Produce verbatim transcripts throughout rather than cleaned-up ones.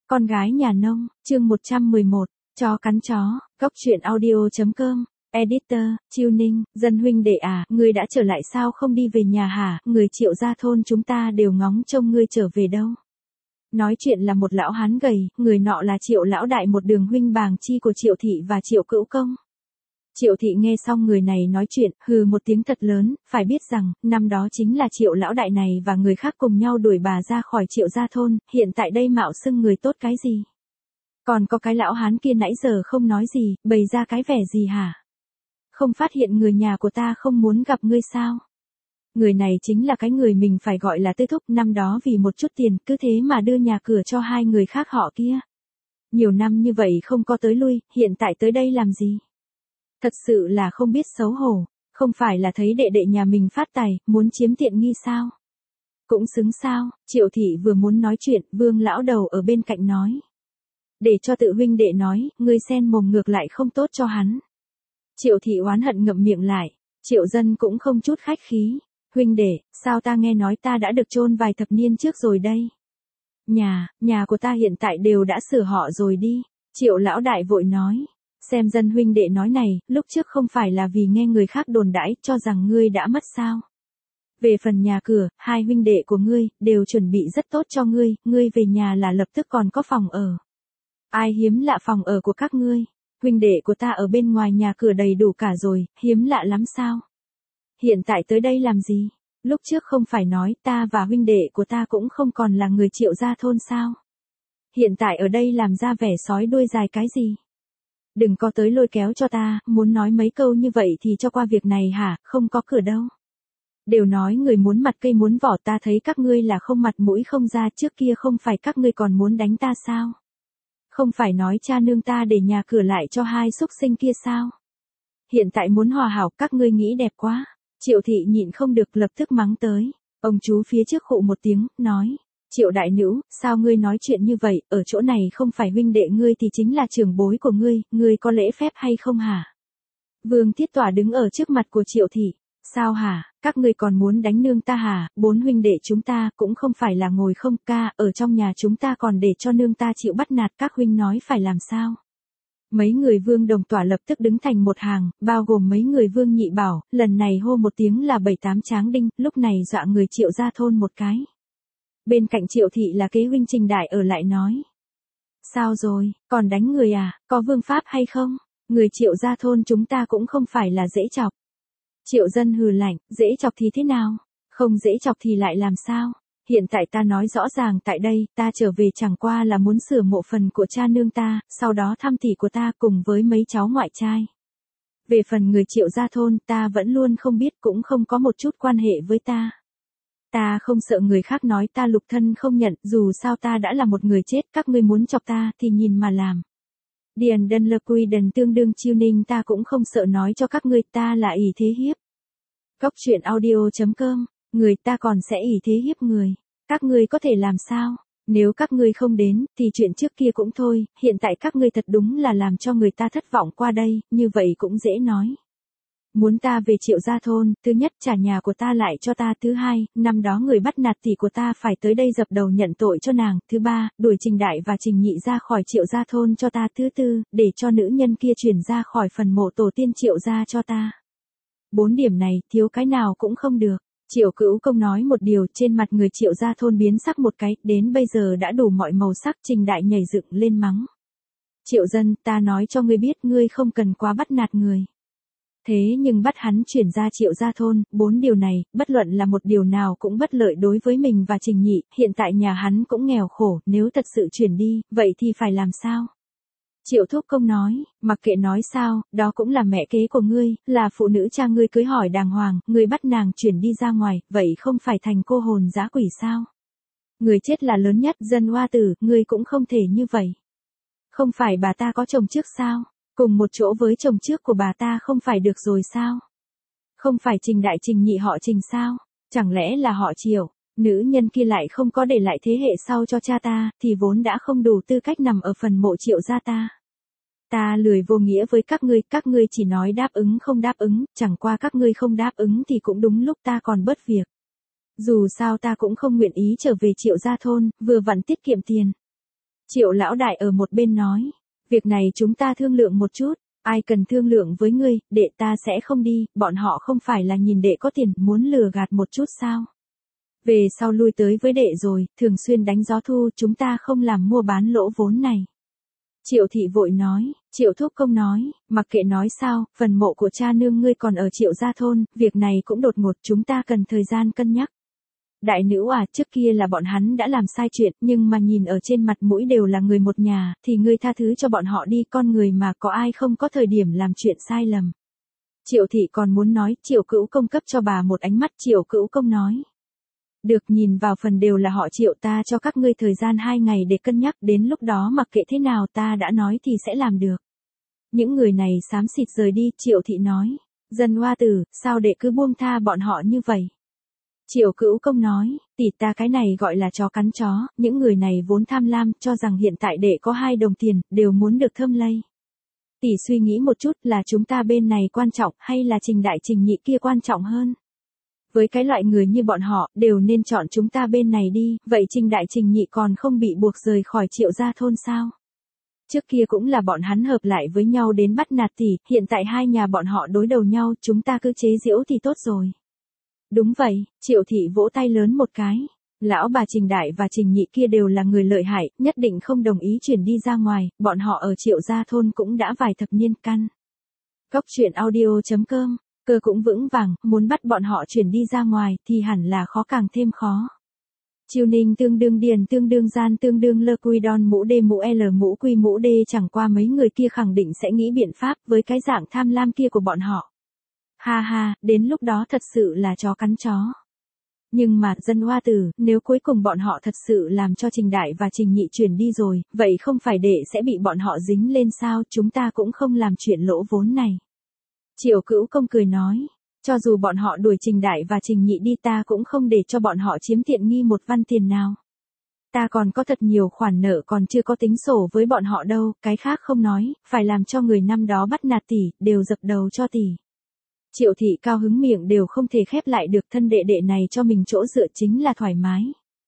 Con gái nhà nông, chương một trăm mười một, chó cắn chó, góc truyện audio.com, editor, Chiêu Ninh, Dân huynh đệ à, ngươi đã trở lại sao không đi về nhà hả, người Triệu gia thôn chúng ta đều ngóng trông ngươi trở về đâu. Nói chuyện là một lão hán gầy, người nọ là Triệu lão đại, một đường huynh bàng chi của Triệu thị và Triệu Cữu Công. Triệu thị nghe xong người này nói chuyện, hừ một tiếng thật lớn, phải biết rằng, năm đó chính là Triệu lão đại này và người khác cùng nhau đuổi bà ra khỏi Triệu gia thôn, hiện tại đây mạo xưng người tốt cái gì. Còn có cái lão hán kia nãy giờ không nói gì, bày ra cái vẻ gì hả? Không phát hiện người nhà của ta không muốn gặp ngươi sao? Người này chính là cái người mình phải gọi là Tư Thúc, năm đó vì một chút tiền, cứ thế mà đưa nhà cửa cho hai người khác họ kia. Nhiều năm như vậy không có tới lui, hiện tại tới đây làm gì? Thật sự là không biết xấu hổ, không phải là thấy đệ đệ nhà mình phát tài, muốn chiếm tiện nghi sao? Cũng xứng sao, Triệu thị vừa muốn nói chuyện, Vương lão đầu ở bên cạnh nói. Để cho tự huynh đệ nói, ngươi xen mồm ngược lại không tốt cho hắn. Triệu thị oán hận ngậm miệng lại, Triệu dân cũng không chút khách khí. Huynh đệ, sao ta nghe nói ta đã được chôn vài thập niên trước rồi đây? Nhà, nhà của ta hiện tại đều đã sửa họ rồi đi. Triệu lão đại vội nói. Xem Dân huynh đệ nói này, lúc trước không phải là vì nghe người khác đồn đãi cho rằng ngươi đã mất sao. Về phần nhà cửa, hai huynh đệ của ngươi, đều chuẩn bị rất tốt cho ngươi, ngươi về nhà là lập tức còn có phòng ở. Ai hiếm lạ phòng ở của các ngươi, huynh đệ của ta ở bên ngoài nhà cửa đầy đủ cả rồi, hiếm lạ lắm sao. Hiện tại tới đây làm gì? Lúc trước không phải nói ta và huynh đệ của ta cũng không còn là người Triệu gia thôn sao? Hiện tại ở đây làm ra vẻ sói đuôi dài cái gì? Đừng có tới lôi kéo cho ta, muốn nói mấy câu như vậy thì cho qua việc này hả, không có cửa đâu. Đều nói người muốn mặt cây muốn vỏ, ta thấy các ngươi là không mặt mũi không ra, trước kia không phải các ngươi còn muốn đánh ta sao? Không phải nói cha nương ta để nhà cửa lại cho hai súc sinh kia sao? Hiện tại muốn hòa hảo, các ngươi nghĩ đẹp quá. Triệu thị nhịn không được lập tức mắng tới. Ông chú phía trước khụ một tiếng, nói. Triệu đại nữ, sao ngươi nói chuyện như vậy, ở chỗ này không phải huynh đệ ngươi thì chính là trưởng bối của ngươi, ngươi có lễ phép hay không hả? Vương Thiết Tỏa đứng ở trước mặt của Triệu thị. Sao hả, các ngươi còn muốn đánh nương ta hả, bốn huynh đệ chúng ta cũng không phải là ngồi không ca, ở trong nhà chúng ta còn để cho nương ta chịu bắt nạt, các huynh nói phải làm sao? Mấy người Vương Đồng Tỏa lập tức đứng thành một hàng, bao gồm mấy người Vương Nhị Bảo, lần này hô một tiếng là bảy tám tráng đinh, lúc này dọa người Triệu gia thôn một cái. Bên cạnh Triệu thị là kế huynh Trình Đại ở lại nói. Sao rồi, còn đánh người à, có vương pháp hay không? Người Triệu gia thôn chúng ta cũng không phải là dễ chọc. Triệu dân hừ lạnh, dễ chọc thì thế nào? Không dễ chọc thì lại làm sao? Hiện tại ta nói rõ ràng tại đây, ta trở về chẳng qua là muốn sửa mộ phần của cha nương ta, sau đó thăm tỷ của ta cùng với mấy cháu ngoại trai. Về phần người Triệu gia thôn, ta vẫn luôn không biết, cũng không có một chút quan hệ với ta. Ta không sợ người khác nói ta lục thân không nhận, dù sao ta đã là một người chết, các ngươi muốn chọc ta thì nhìn mà làm. Điền Đân Lơ Quy Đần tương đương Chiêu Ninh, ta cũng không sợ nói cho các ngươi ta là ỷ thế hiếp. Góc truyện audio.com, người ta còn sẽ ỷ thế hiếp người. Các ngươi có thể làm sao? Nếu các ngươi không đến, thì chuyện trước kia cũng thôi, hiện tại các ngươi thật đúng là làm cho người ta thất vọng qua đây, như vậy cũng dễ nói. Muốn ta về Triệu gia thôn, thứ nhất trả nhà của ta lại cho ta, thứ hai, năm đó người bắt nạt tỷ của ta phải tới đây dập đầu nhận tội cho nàng, thứ ba, đuổi Trình Đại và Trình Nhị ra khỏi Triệu gia thôn cho ta, thứ tư, để cho nữ nhân kia chuyển ra khỏi phần mộ tổ tiên Triệu gia cho ta. Bốn điểm này, thiếu cái nào cũng không được. Triệu Cữu Công nói một điều, trên mặt người Triệu gia thôn biến sắc một cái, đến bây giờ đã đủ mọi màu sắc. Trình Đại nhảy dựng lên mắng. Triệu dân, ta nói cho ngươi biết, ngươi không cần quá bắt nạt người. Thế nhưng bắt hắn chuyển ra Triệu gia thôn, bốn điều này, bất luận là một điều nào cũng bất lợi đối với mình và Trình Nhị, hiện tại nhà hắn cũng nghèo khổ, nếu thật sự chuyển đi, vậy thì phải làm sao? Triệu Thúc Công nói, mặc kệ nói sao, đó cũng là mẹ kế của ngươi, là phụ nữ cha ngươi cưới hỏi đàng hoàng, ngươi bắt nàng chuyển đi ra ngoài, vậy không phải thành cô hồn dã quỷ sao? Người chết là lớn nhất, dân hoa tử, ngươi cũng không thể như vậy. Không phải bà ta có chồng trước sao? Cùng một chỗ với chồng trước của bà ta không phải được rồi sao? Không phải Trình Đại Trình Nhị họ Trình sao? Chẳng lẽ là họ Triệu? Nữ nhân kia lại không có để lại thế hệ sau cho cha ta, thì vốn đã không đủ tư cách nằm ở phần mộ Triệu gia ta. Ta lười vô nghĩa với các ngươi, các ngươi chỉ nói đáp ứng không đáp ứng, chẳng qua các ngươi không đáp ứng thì cũng đúng lúc ta còn bớt việc. Dù sao ta cũng không nguyện ý trở về Triệu gia thôn, vừa vặn tiết kiệm tiền. Triệu lão đại ở một bên nói, việc này chúng ta thương lượng một chút, ai cần thương lượng với ngươi, đệ ta sẽ không đi, bọn họ không phải là nhìn đệ có tiền, muốn lừa gạt một chút sao. Về sau lui tới với đệ rồi, thường xuyên đánh gió thu, chúng ta không làm mua bán lỗ vốn này. Triệu thị vội nói, Triệu thúc công nói, mặc kệ nói sao, phần mộ của cha nương ngươi còn ở Triệu gia thôn, việc này cũng đột ngột, chúng ta cần thời gian cân nhắc. Đại nữ à, trước kia là bọn hắn đã làm sai chuyện, nhưng mà nhìn ở trên mặt mũi đều là người một nhà, thì ngươi tha thứ cho bọn họ đi, con người mà có ai không có thời điểm làm chuyện sai lầm. Triệu thị còn muốn nói, Triệu cữu công cấp cho bà một ánh mắt, Triệu cữu công nói. Được, nhìn vào phần đều là họ Triệu, ta cho các ngươi thời gian hai ngày để cân nhắc, đến lúc đó mặc kệ thế nào ta đã nói thì sẽ làm được. Những người này xám xịt rời đi, Triệu thị nói, Dân Hoa tử, sao đệ cứ buông tha bọn họ như vậy? Triệu cữu công nói, tỷ ta cái này gọi là chó cắn chó, những người này vốn tham lam, cho rằng hiện tại đệ có hai đồng tiền, đều muốn được thơm lây. Tỷ suy nghĩ một chút, là chúng ta bên này quan trọng, hay là Trình đại Trình nhị kia quan trọng hơn? Với cái loại người như bọn họ, đều nên chọn chúng ta bên này đi, vậy Trình đại Trình nhị còn không bị buộc rời khỏi Triệu gia thôn sao? Trước kia cũng là bọn hắn hợp lại với nhau đến bắt nạt tỷ, hiện tại hai nhà bọn họ đối đầu nhau, chúng ta cứ chế giễu thì tốt rồi. Đúng vậy, Triệu thị vỗ tay lớn một cái. Lão bà Trình đại và Trình nhị kia đều là người lợi hại, nhất định không đồng ý chuyển đi ra ngoài, bọn họ ở Triệu gia thôn cũng đã vài thập niên căn. Góc truyện audio chấm com, cơ cũng vững vàng, muốn bắt bọn họ chuyển đi ra ngoài thì hẳn là khó càng thêm khó. Chiêu ninh tương đương điền tương đương gian tương đương lơ quy đon mũ đê mũ L mũ quy mũ D, chẳng qua mấy người kia khẳng định sẽ nghĩ biện pháp với cái dạng tham lam kia của bọn họ. Ha ha, đến lúc đó thật sự là chó cắn chó. Nhưng mà, Dân Hoa tử, nếu cuối cùng bọn họ thật sự làm cho Trình đại và Trình nhị chuyển đi rồi, vậy không phải đệ sẽ bị bọn họ dính lên sao, chúng ta cũng không làm chuyện lỗ vốn này. Triệu cữu công cười nói, cho dù bọn họ đuổi Trình đại và Trình nhị đi ta cũng không để cho bọn họ chiếm tiện nghi một văn tiền nào. Ta còn có thật nhiều khoản nợ còn chưa có tính sổ với bọn họ đâu, cái khác không nói, phải làm cho người năm đó bắt nạt tỷ, đều dập đầu cho tỷ. Triệu thị cao hứng miệng đều không thể khép lại được, thân đệ đệ này cho mình chỗ dựa chính là thoải mái.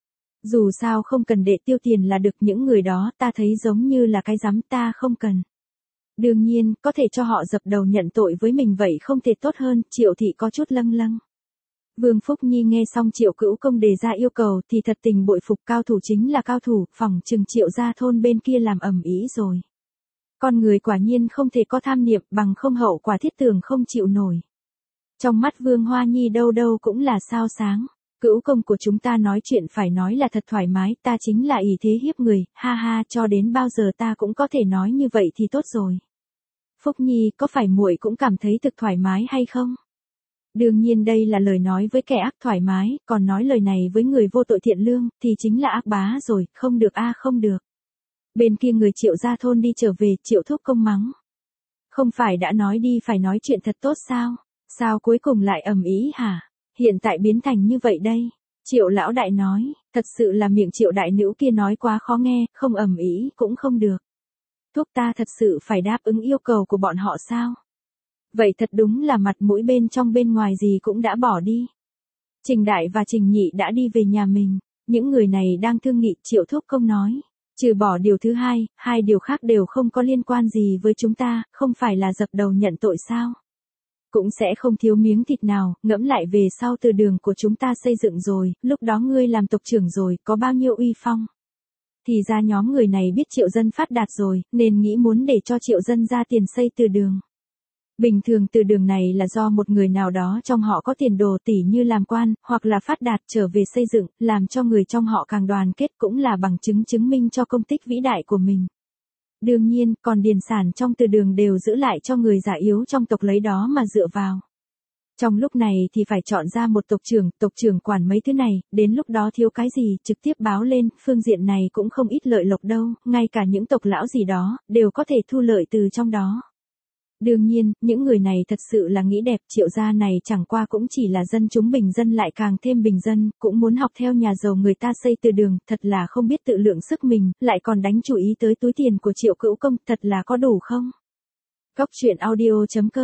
Dù sao không cần đệ tiêu tiền là được, những người đó ta thấy giống như là cái rắm, ta không cần. Đương nhiên, có thể cho họ dập đầu nhận tội với mình vậy không thể tốt hơn, Triệu thị có chút lâng lâng. Vương Phúc Nhi nghe xong Triệu cữu công đề ra yêu cầu thì thật tình bội phục, cao thủ chính là cao thủ, phỏng chừng Triệu gia thôn bên kia làm ầm ĩ rồi. Con người quả nhiên không thể có tham niệm, bằng không hậu quả thiết tường không chịu nổi. Trong mắt Vương Hoa Nhi đâu đâu cũng là sao sáng. Cữu công của chúng ta nói chuyện phải nói là thật thoải mái, ta chính là ỷ thế hiếp người, ha ha, cho đến bao giờ ta cũng có thể nói như vậy thì tốt rồi. Phúc Nhi, có phải muội cũng cảm thấy thực thoải mái hay không? Đương nhiên đây là lời nói với kẻ ác thoải mái, còn nói lời này với người vô tội thiện lương, thì chính là ác bá rồi, không được a không được. Bên kia người Triệu gia thôn đi trở về, Triệu thúc công mắng. Không phải đã nói đi phải nói chuyện thật tốt sao? Sao cuối cùng lại ầm ĩ hả? Hiện tại biến thành như vậy đây. Triệu lão đại nói, thật sự là miệng Triệu đại nữ kia nói quá khó nghe, không ầm ĩ cũng không được. Thúc ta thật sự phải đáp ứng yêu cầu của bọn họ sao? Vậy thật đúng là mặt mũi bên trong bên ngoài gì cũng đã bỏ đi. Trình đại và Trình nhị đã đi về nhà mình, những người này đang thương nghị, Triệu thúc công nói. Trừ bỏ điều thứ hai, hai điều khác đều không có liên quan gì với chúng ta, không phải là dập đầu nhận tội sao? Cũng sẽ không thiếu miếng thịt nào, ngẫm lại về sau từ đường của chúng ta xây dựng rồi, lúc đó ngươi làm tộc trưởng rồi, có bao nhiêu uy phong. Thì ra nhóm người này biết Triệu dân phát đạt rồi, nên nghĩ muốn để cho Triệu dân ra tiền xây từ đường. Bình thường từ đường này là do một người nào đó trong họ có tiền đồ tỷ như làm quan, hoặc là phát đạt trở về xây dựng, làm cho người trong họ càng đoàn kết cũng là bằng chứng chứng minh cho công tích vĩ đại của mình. Đương nhiên, còn điền sản trong từ đường đều giữ lại cho người già yếu trong tộc lấy đó mà dựa vào. Trong lúc này thì phải chọn ra một tộc trưởng, tộc trưởng quản mấy thứ này, đến lúc đó thiếu cái gì, trực tiếp báo lên, phương diện này cũng không ít lợi lộc đâu, ngay cả những tộc lão gì đó, đều có thể thu lợi từ trong đó. Đương nhiên, những người này thật sự là nghĩ đẹp, Triệu gia này chẳng qua cũng chỉ là dân chúng bình dân lại càng thêm bình dân, cũng muốn học theo nhà giàu người ta xây từ đường, thật là không biết tự lượng sức mình, lại còn đánh chú ý tới túi tiền của Triệu cữu công, thật là có đủ không? Góc truyện audio chấm com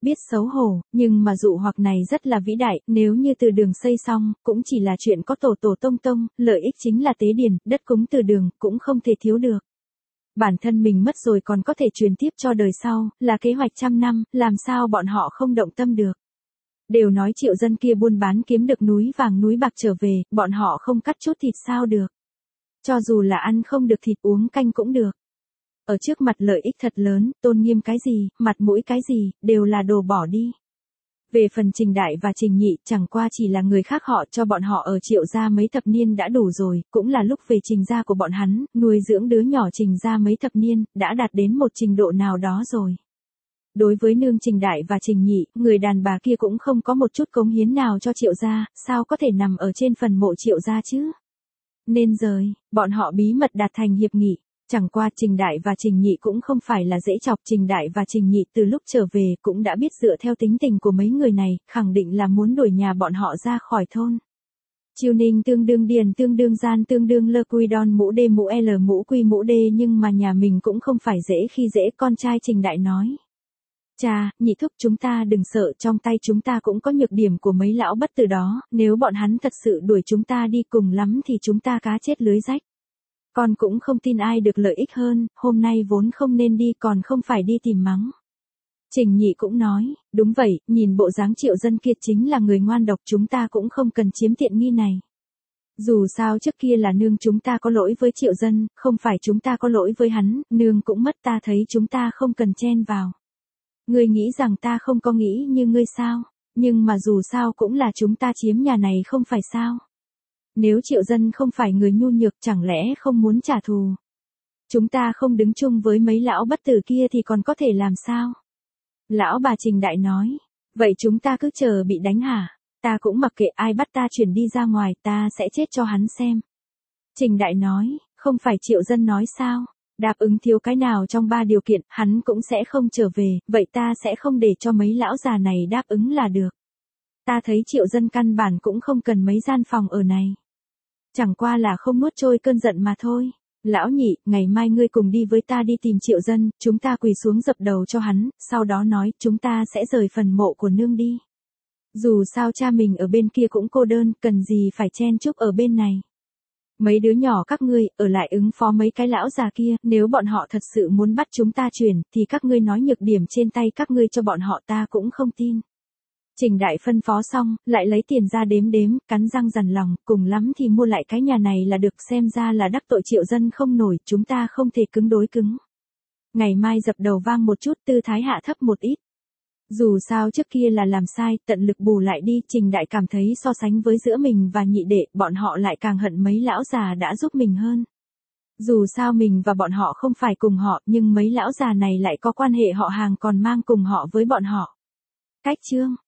biết xấu hổ, nhưng mà dụ hoặc này rất là vĩ đại, nếu như từ đường xây xong, cũng chỉ là chuyện có tổ tổ tông tông, lợi ích chính là tế điền, đất cúng từ đường, cũng không thể thiếu được. Bản thân mình mất rồi còn có thể truyền tiếp cho đời sau, là kế hoạch trăm năm, làm sao bọn họ không động tâm được. Đều nói Triệu Dân kia buôn bán kiếm được núi vàng núi bạc trở về, bọn họ không cắt chút thịt sao được. Cho dù là ăn không được thịt uống canh cũng được. Ở trước mặt lợi ích thật lớn, tôn nghiêm cái gì, mặt mũi cái gì, đều là đồ bỏ đi. Về phần Trình Đại và Trình Nhị, chẳng qua chỉ là người khác họ cho bọn họ ở Triệu gia mấy thập niên đã đủ rồi, cũng là lúc về Trình gia của bọn hắn, nuôi dưỡng đứa nhỏ Trình gia mấy thập niên, đã đạt đến một trình độ nào đó rồi. Đối với nương Trình Đại và Trình Nhị, người đàn bà kia cũng không có một chút cống hiến nào cho Triệu gia, sao có thể nằm ở trên phần mộ Triệu gia chứ? Nên rời, bọn họ bí mật đạt thành hiệp nghị. Chẳng qua Trình Đại và Trình Nhị cũng không phải là dễ chọc, Trình Đại và Trình Nhị từ lúc trở về cũng đã biết dựa theo tính tình của mấy người này, khẳng định là muốn đuổi nhà bọn họ ra khỏi thôn. Chiêu Ninh tương đương điền tương đương gian tương đương lơ quy đon mũ đê mũ L mũ quy mũ đê, nhưng mà nhà mình cũng không phải dễ khi dễ, con trai Trình Đại nói. Cha, Nhị thúc, chúng ta đừng sợ, trong tay chúng ta cũng có nhược điểm của mấy lão bất tử đó, nếu bọn hắn thật sự đuổi chúng ta đi cùng lắm thì chúng ta cá chết lưới rách. Con cũng không tin ai được lợi ích hơn, hôm nay vốn không nên đi còn không phải đi tìm mắng. Trình Nhị cũng nói, đúng vậy, nhìn bộ dáng Triệu Dân kia chính là người ngoan độc, chúng ta cũng không cần chiếm tiện nghi này. Dù sao trước kia là nương chúng ta có lỗi với Triệu Dân, không phải chúng ta có lỗi với hắn, nương cũng mất, ta thấy chúng ta không cần chen vào. Ngươi nghĩ rằng ta không có nghĩ như ngươi sao, nhưng mà dù sao cũng là chúng ta chiếm nhà này không phải sao. Nếu Triệu Dân không phải người nhu nhược chẳng lẽ không muốn trả thù. Chúng ta không đứng chung với mấy lão bất tử kia thì còn có thể làm sao? Lão bà Trình Đại nói, vậy chúng ta cứ chờ bị đánh hả? Ta cũng mặc kệ, ai bắt ta chuyển đi ra ngoài, ta sẽ chết cho hắn xem. Trình Đại nói, không phải Triệu Dân nói sao? Đáp ứng thiếu cái nào trong ba điều kiện, hắn cũng sẽ không trở về, vậy ta sẽ không để cho mấy lão già này đáp ứng là được. Ta thấy Triệu Dân căn bản cũng không cần mấy gian phòng ở này. Chẳng qua là không nuốt trôi cơn giận mà thôi. Lão Nhị, ngày mai ngươi cùng đi với ta đi tìm Triệu Dân, chúng ta quỳ xuống dập đầu cho hắn, sau đó nói chúng ta sẽ rời phần mộ của nương đi. Dù sao cha mình ở bên kia cũng cô đơn, cần gì phải chen chúc ở bên này. Mấy đứa nhỏ các ngươi, ở lại ứng phó mấy cái lão già kia, nếu bọn họ thật sự muốn bắt chúng ta chuyển, thì các ngươi nói nhược điểm trên tay các ngươi cho bọn họ, ta cũng không tin. Trình Đại phân phó xong, lại lấy tiền ra đếm đếm, cắn răng dằn lòng, cùng lắm thì mua lại cái nhà này là được, xem ra là đắc tội Triệu Dân không nổi, chúng ta không thể cứng đối cứng. Ngày mai dập đầu vang một chút, tư thái hạ thấp một ít. Dù sao trước kia là làm sai, tận lực bù lại đi, Trình Đại cảm thấy so sánh với giữa mình và Nhị đệ, bọn họ lại càng hận mấy lão già đã giúp mình hơn. Dù sao mình và bọn họ không phải cùng họ, nhưng mấy lão già này lại có quan hệ họ hàng còn mang cùng họ với bọn họ. Cách chương